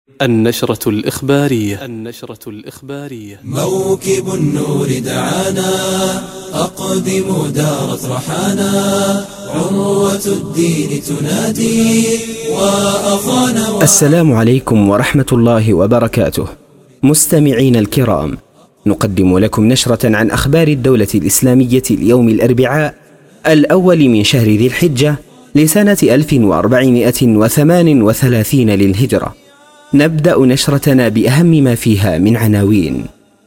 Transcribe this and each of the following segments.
النشرة الإخبارية موكب النور دعانا، أقدم دارت رحانا، عروة الدين تنادي وأخانا. السلام عليكم ورحمة الله وبركاته. مستمعين الكرام، نقدم لكم نشرة عن أخبار الدولة الإسلامية اليوم الأربعاء الأول من شهر ذي الحجة لسنة 1438 للهجرة. نبدأ نشرتنا بأهم ما فيها من عناوين: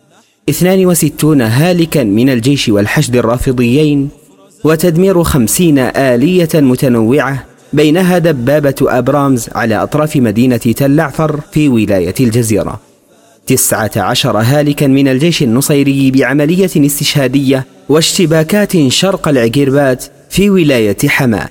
62 هالكا من الجيش والحشد الرافضيين، وتدمير 50 آلية متنوعة بينها دبابة أبرامز على أطراف مدينة تل عفر في ولاية الجزيرة. 19 هالكا من الجيش النصيري بعملية استشهادية واشتباكات شرق العقيربات في ولاية حماة.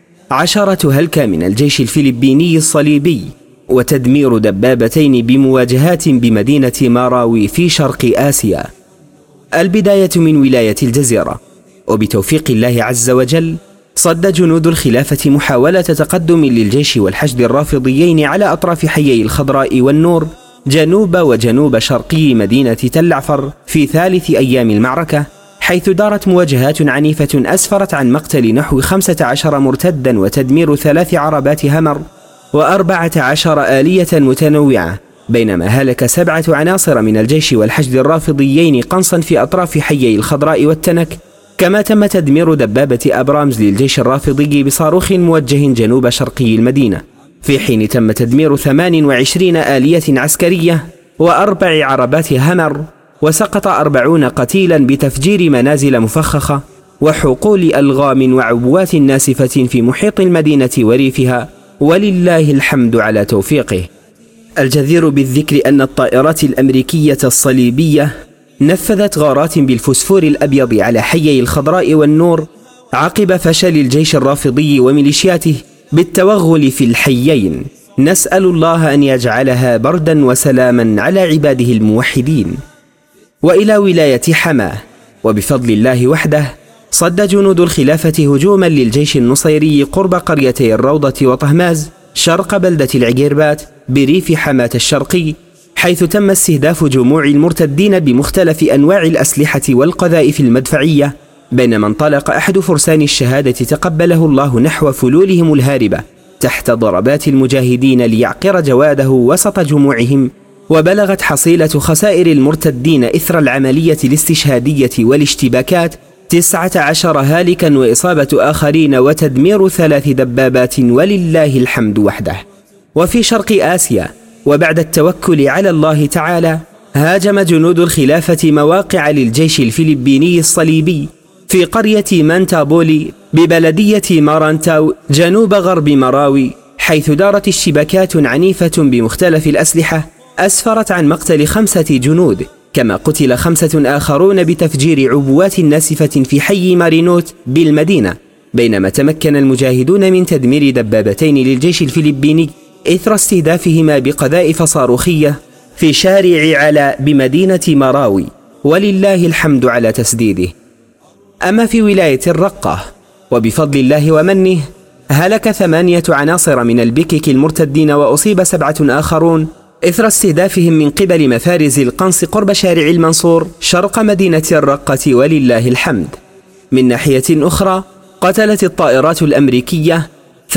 10 هلكة من الجيش الفلبيني الصليبي، وتدمير دبابتين بمواجهات بمدينة ماراوي في شرق آسيا. البداية من ولاية الجزيرة، وبتوفيق الله عز وجل صد جنود الخلافة محاولة تقدم للجيش والحشد الرافضيين على أطراف حيي الخضراء والنور جنوب وجنوب شرقي مدينة تل عفر في ثالث أيام المعركة، حيث دارت مواجهات عنيفة أسفرت عن مقتل نحو 15 مرتدا وتدمير 3 عربات همر و14 آلية متنوعة، بينما هلك 7 عناصر من الجيش والحشد الرافضيين قنصا في أطراف حيي الخضراء والتنك. كما تم تدمير دبابة أبرامز للجيش الرافضي بصاروخ موجه جنوب شرقي المدينة، في حين تم تدمير 28 آلية عسكرية و4 عربات همر، وسقط 40 قتيلا بتفجير منازل مفخخة وحقول ألغام وعبوات ناسفة في محيط المدينة وريفها، ولله الحمد على توفيقه. الجدير بالذكر أن الطائرات الأمريكية الصليبية نفذت غارات بالفسفور الأبيض على حيي الخضراء والنور عقب فشل الجيش الرافضي وميليشياته بالتوغل في الحيين. نسأل الله أن يجعلها بردا وسلاما على عباده الموحدين. وإلى ولاية حماة، وبفضل الله وحده صد جنود الخلافة هجوما للجيش النصيري قرب قريتي الروضة وطهماز شرق بلدة العقيربات بريف حماة الشرقي، حيث تم استهداف جموع المرتدين بمختلف أنواع الأسلحة والقذائف المدفعية، بينما انطلق أحد فرسان الشهادة تقبله الله نحو فلولهم الهاربة تحت ضربات المجاهدين ليعقر جواده وسط جموعهم. وبلغت حصيلة خسائر المرتدين إثر العملية الاستشهادية والاشتباكات 19 هالكا وإصابة آخرين وتدمير 3 دبابات، ولله الحمد وحده. وفي شرق آسيا، وبعد التوكل على الله تعالى، هاجم جنود الخلافة مواقع للجيش الفلبيني الصليبي في قرية مانتابولي ببلدية مارانتاو جنوب غرب مراوي، حيث دارت اشتباكات عنيفة بمختلف الأسلحة أسفرت عن مقتل 5 جنود، كما قتل 5 آخرون بتفجير عبوات ناسفة في حي مارينوت بالمدينة، بينما تمكن المجاهدون من تدمير دبابتين للجيش الفلبيني إثر استهدافهما بقذائف صاروخية في شارع علاء بمدينة مراوي، ولله الحمد على تسديده. أما في ولاية الرقة، وبفضل الله ومنه هلك 8 عناصر من البكك المرتدين وأصيب 7 آخرون إثر استهدافهم من قبل مفارز القنص قرب شارع المنصور شرق مدينة الرقة، ولله الحمد. من ناحية أخرى، قتلت الطائرات الأمريكية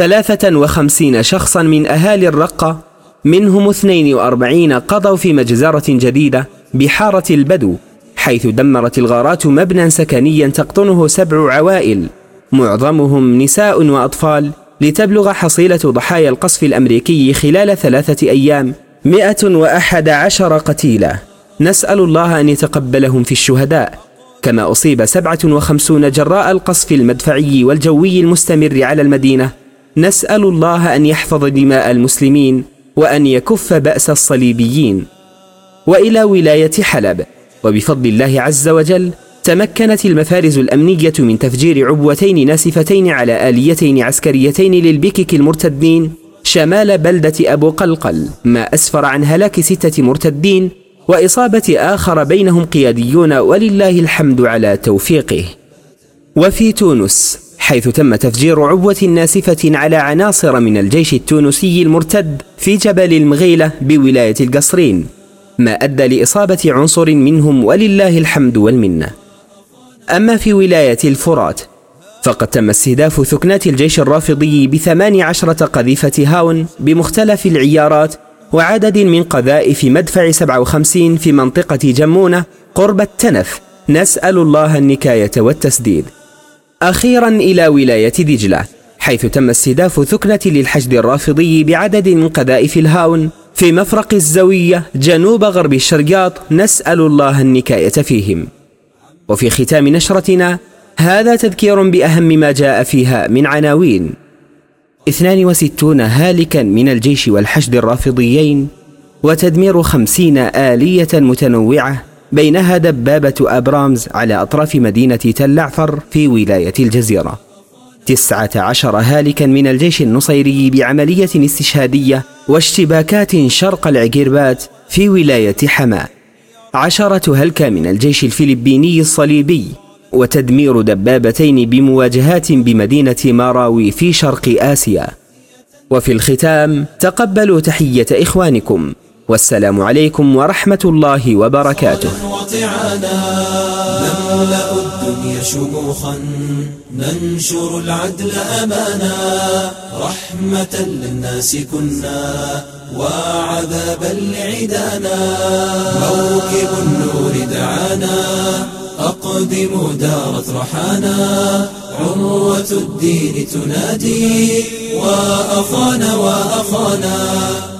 53 شخصا من أهالي الرقة، منهم 42 قضوا في مجزرة جديدة بحارة البدو، حيث دمرت الغارات مبنى سكنيا تقطنه 7 عوائل معظمهم نساء وأطفال، لتبلغ حصيلة ضحايا القصف الأمريكي خلال 3 أيام 111 قتيلا. نسأل الله أن يتقبلهم في الشهداء. كما أصيب 57 جراء القصف المدفعي والجوي المستمر على المدينة. نسأل الله أن يحفظ دماء المسلمين وأن يكف بأس الصليبيين. وإلى ولاية حلب، وبفضل الله عز وجل تمكنت المفارز الأمنية من تفجير عبوتين ناسفتين على آليتين عسكريتين للبكك المرتدين شمال بلدة أبو قلقل، ما أسفر عن هلاك 6 مرتدين وإصابة آخر بينهم قياديون، ولله الحمد على توفيقه. وفي تونس، حيث تم تفجير عبوة ناسفة على عناصر من الجيش التونسي المرتد في جبل المغيلة بولاية القصرين، ما أدى لإصابة عنصر منهم ولله الحمد والمنة. أما في ولاية الفرات فقد تم استهداف ثكنات الجيش الرافضي ب18 قذيفة هاون بمختلف العيارات وعدد من قذائف مدفع 57 في منطقة جمونة قرب التنف، نسأل الله النكاية والتسديد. أخيرا إلى ولاية دجلة، حيث تم استهداف ثكنة للحشد الرافضي بعدد من قذائف الهاون في مفرق الزوية جنوب غرب الشرقاط، نسأل الله النكاية فيهم. وفي ختام نشرتنا هذا تذكير بأهم ما جاء فيها من عناوين: 62 هالكا من الجيش والحشد الرافضيين، وتدمير 50 آلية متنوعة بينها دبابة أبرامز على أطراف مدينة تل عفر في ولاية الجزيرة، 19 هالكا من الجيش النصيري بعملية استشهادية واشتباكات شرق العقيربات في ولاية حماة، 10 هلكة من الجيش الفلبيني الصليبي، وتدمير دبابتين بمواجهات بمدينة ماراوي في شرق آسيا. وفي الختام تقبلوا تحية إخوانكم، والسلام عليكم ورحمة الله وبركاته. نملأ الدنيا شموخا، ننشر العدل أمانا، رحمة للناس كنا وعذابا لعدانا، موكب النور دعانا، أقدموا دارت رحانا، عروة الدين تنادي وأخانا وأخانا.